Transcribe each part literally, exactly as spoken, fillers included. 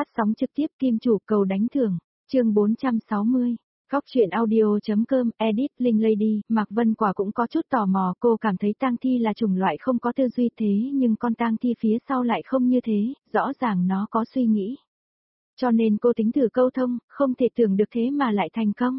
Phát sóng trực tiếp Kim Chủ cầu đánh thưởng, chương bốn trăm sáu mươi. Góc truyện audio.com, edit, Linh Lady, Mạc Vân Quả cũng có chút tò mò, cô cảm thấy tang thi là chủng loại không có tư duy thế nhưng con tang thi phía sau lại không như thế, rõ ràng nó có suy nghĩ. Cho nên cô tính thử câu thông, không thể tưởng được thế mà lại thành công.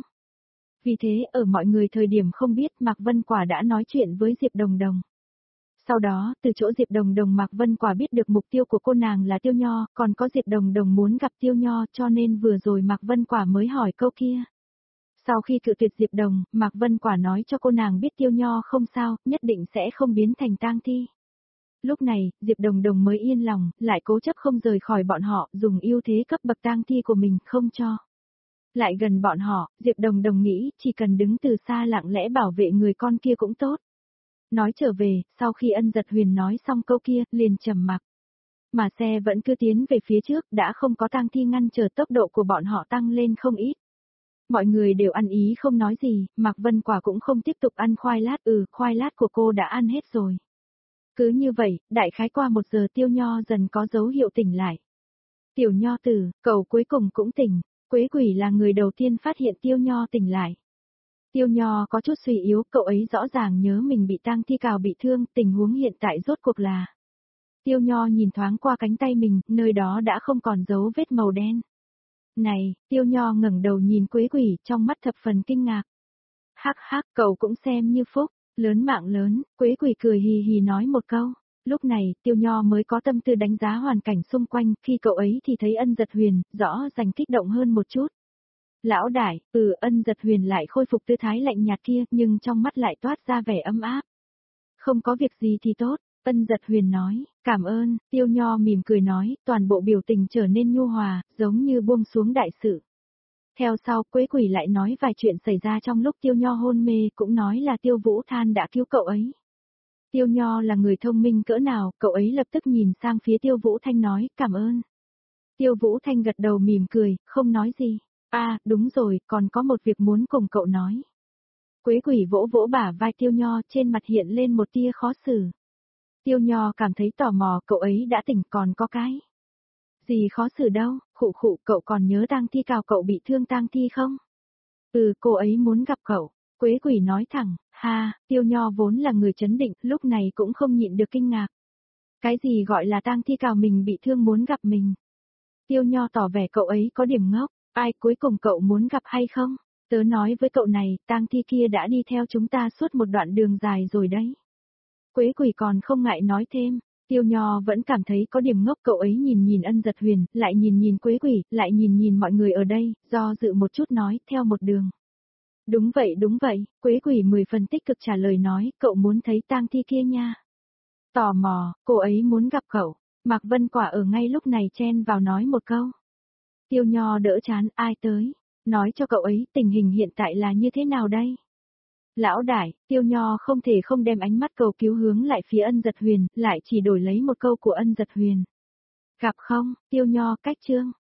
Vì thế ở mọi người thời điểm không biết Mạc Vân Quả đã nói chuyện với Diệp Đồng Đồng. Sau đó, từ chỗ Diệp Đồng Đồng Mạc Vân Quả biết được mục tiêu của cô nàng là Tiêu Nho, còn có Diệp Đồng Đồng muốn gặp Tiêu Nho cho nên vừa rồi Mạc Vân Quả mới hỏi câu kia. Sau khi cự tuyệt Diệp Đồng, Mạc Vân Quả nói cho cô nàng biết Tiêu Nho không sao, nhất định sẽ không biến thành tang thi. Lúc này, Diệp Đồng Đồng mới yên lòng, lại cố chấp không rời khỏi bọn họ, dùng ưu thế cấp bậc tang thi của mình không cho. Lại gần bọn họ, Diệp Đồng Đồng nghĩ chỉ cần đứng từ xa lặng lẽ bảo vệ người con kia cũng tốt. Nói trở về, sau khi Ân Dật Huyền nói xong câu kia, liền trầm mặc. Mà xe vẫn cứ tiến về phía trước, đã không có tang thi ngăn trở, tốc độ của bọn họ tăng lên không ít. Mọi người đều ăn ý không nói gì, Mạc Vân Quả cũng không tiếp tục ăn khoai lát, ừ, khoai lát của cô đã ăn hết rồi. Cứ như vậy, đại khái qua một giờ Tiêu Nho dần có dấu hiệu tỉnh lại. Tiểu Nho tử, cậu cuối cùng cũng tỉnh, Quế Quỷ là người đầu tiên phát hiện Tiêu Nho tỉnh lại. Tiêu Nho có chút suy yếu, cậu ấy rõ ràng nhớ mình bị tang thi cào bị thương, tình huống hiện tại rốt cuộc là. Tiêu Nho nhìn thoáng qua cánh tay mình, nơi đó đã không còn dấu vết màu đen. Này, Tiêu Nho ngẩng đầu nhìn Quế Quỷ, trong mắt thập phần kinh ngạc. Hắc hắc, cậu cũng xem như phúc, lớn mạng lớn, Quế Quỷ cười hì hì nói một câu. Lúc này, Tiêu Nho mới có tâm tư đánh giá hoàn cảnh xung quanh, khi cậu ấy thì thấy Ân Dật Huyền, rõ ràng kích động hơn một chút. Lão đại, ừ, Ân Dật Huyền lại khôi phục tư thái lạnh nhạt kia, nhưng trong mắt lại toát ra vẻ ấm áp. Không có việc gì thì tốt, Ân Dật Huyền nói, cảm ơn, Tiêu Nho mỉm cười nói, toàn bộ biểu tình trở nên nhu hòa, giống như buông xuống đại sự. Theo sau, Quế Quỷ lại nói vài chuyện xảy ra trong lúc Tiêu Nho hôn mê, cũng nói là Tiêu Vũ Than đã cứu cậu ấy. Tiêu Nho là người thông minh cỡ nào, cậu ấy lập tức nhìn sang phía Tiêu Vũ Thanh nói, cảm ơn. Tiêu Vũ Thanh gật đầu mỉm cười, không nói gì. À, đúng rồi, còn có một việc muốn cùng cậu nói. Quế Quỷ vỗ vỗ bả vai Tiêu Nho, trên mặt hiện lên một tia khó xử. Tiêu Nho cảm thấy tò mò, cậu ấy đã tỉnh, còn có cái. Gì khó xử đâu, khụ khụ, cậu còn nhớ tang thi cào cậu bị thương tang thi không? Ừ, cô ấy muốn gặp cậu. Quế Quỷ nói thẳng, ha, Tiêu Nho vốn là người trấn định, lúc này cũng không nhịn được kinh ngạc. Cái gì gọi là tang thi cào mình bị thương muốn gặp mình? Tiêu Nho tỏ vẻ cậu ấy có điểm ngốc. Ai cuối cùng cậu muốn gặp hay không? Tớ nói với cậu này, tang thi kia đã đi theo chúng ta suốt một đoạn đường dài rồi đấy. Quế Quỷ còn không ngại nói thêm, Tiêu Nho vẫn cảm thấy có điểm ngốc, cậu ấy nhìn nhìn Ân Dật Huyền, lại nhìn nhìn Quế Quỷ, lại nhìn nhìn mọi người ở đây, do dự một chút nói, theo một đường. Đúng vậy đúng vậy, Quế Quỷ mười phần tích cực trả lời nói, cậu muốn thấy tang thi kia nha. Tò mò, cô ấy muốn gặp cậu, Mạc Vân Quả ở ngay lúc này chen vào nói một câu. Tiêu Nho đỡ chán, ai tới, nói cho cậu ấy tình hình hiện tại là như thế nào đây? Lão đại, Tiêu Nho không thể không đem ánh mắt cầu cứu hướng lại phía Ân Dật Huyền, lại chỉ đổi lấy một câu của Ân Dật Huyền. Gặp không, Tiêu Nho cách chương.